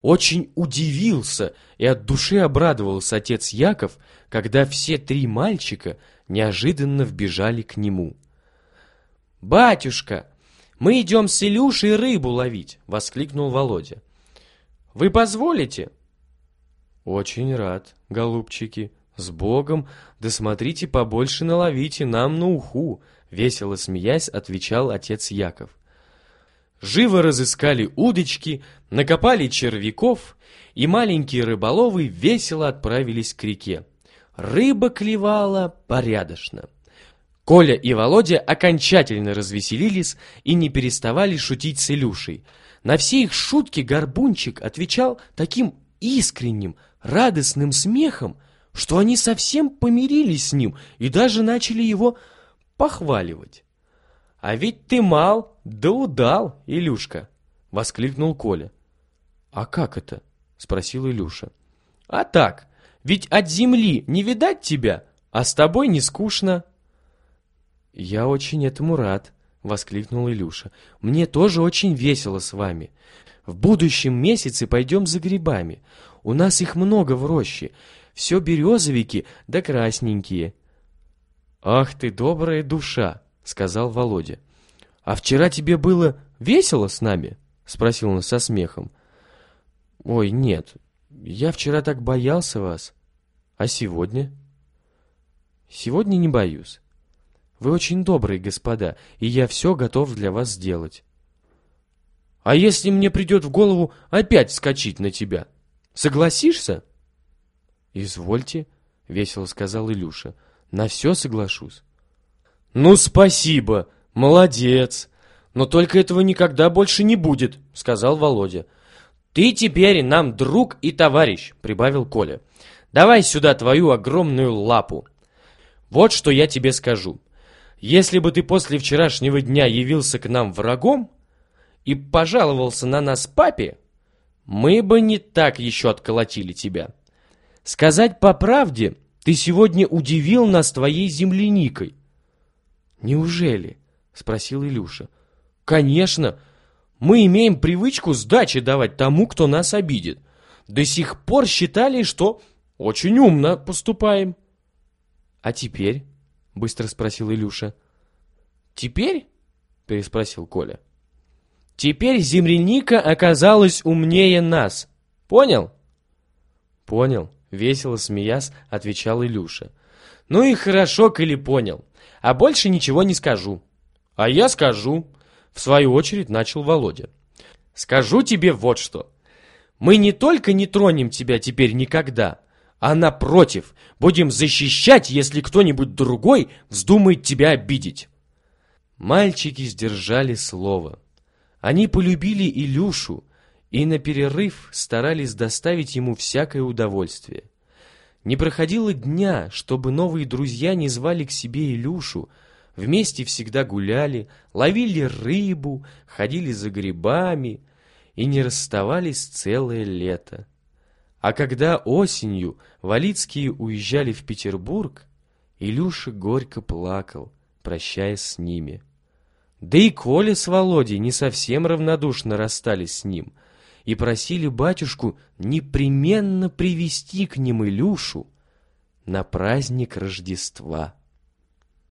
Очень удивился и от души обрадовался отец Яков, когда все три мальчика неожиданно вбежали к нему. «Батюшка, мы идем с Илюшей рыбу ловить!» — воскликнул Володя. «Вы позволите?» «Очень рад, голубчики. С Богом, да смотрите, побольше наловите нам на уху!» — весело смеясь отвечал отец Яков. Живо разыскали удочки, накопали червяков, и маленькие рыболовы весело отправились к реке. Рыба клевала порядочно. Коля и Володя окончательно развеселились и не переставали шутить с Илюшей. На все их шутки Горбунчик отвечал таким искренним, радостным смехом, что они совсем помирились с ним и даже начали его похваливать. «А ведь ты мал, да удал, Илюшка!» — воскликнул Коля. «А как это?» — спросил Илюша. «А так, ведь от земли не видать тебя, а с тобой не скучно». «Я очень этому рад», — воскликнул Илюша. «Мне тоже очень весело с вами. В будущем месяце пойдем за грибами. У нас их много в роще. Все березовики да красненькие». «Ах ты, добрая душа!» — сказал Володя. «А вчера тебе было весело с нами?» — спросил он со смехом. «Ой, нет, я вчера так боялся вас. А сегодня?» «Сегодня не боюсь. Вы очень добрые господа, и я все готов для вас сделать». «А если мне придет в голову опять вскочить на тебя, согласишься?» «Извольте», — весело сказал Илюша, — «на все соглашусь». «Ну, спасибо, молодец, но только этого никогда больше не будет», — сказал Володя. «Ты теперь нам друг и товарищ», — прибавил Коля. «Давай сюда твою огромную лапу. Вот что я тебе скажу. Если бы ты после вчерашнего дня явился к нам врагом и пожаловался на нас папе, мы бы не так еще отколотили тебя. Сказать по правде, ты сегодня удивил нас твоей земляникой». «Неужели?» — спросил Илюша. «Конечно! Мы имеем привычку сдачи давать тому, кто нас обидит. До сих пор считали, что очень умно поступаем». «А теперь?» — быстро спросил Илюша. «Теперь?» — переспросил Коля. «Теперь земляника оказалась умнее нас. Понял?» «Понял», — весело смеясь отвечал Илюша. «Ну и хорошо, коли понял. А больше ничего не скажу». «А я скажу», — в свою очередь начал Володя. «Скажу тебе вот что. Мы не только не тронем тебя теперь никогда, а напротив, будем защищать, если кто-нибудь другой вздумает тебя обидеть». Мальчики сдержали слово. Они полюбили Илюшу и на перерыв старались доставить ему всякое удовольствие. Не проходило дня, чтобы новые друзья не звали к себе Илюшу, вместе всегда гуляли, ловили рыбу, ходили за грибами и не расставались целое лето. А когда осенью Валицкие уезжали в Петербург, Илюша горько плакал, прощаясь с ними. Да и Коля с Володей не совсем равнодушно расстались с ним и просили батюшку непременно привести к ним Илюшу на праздник Рождества.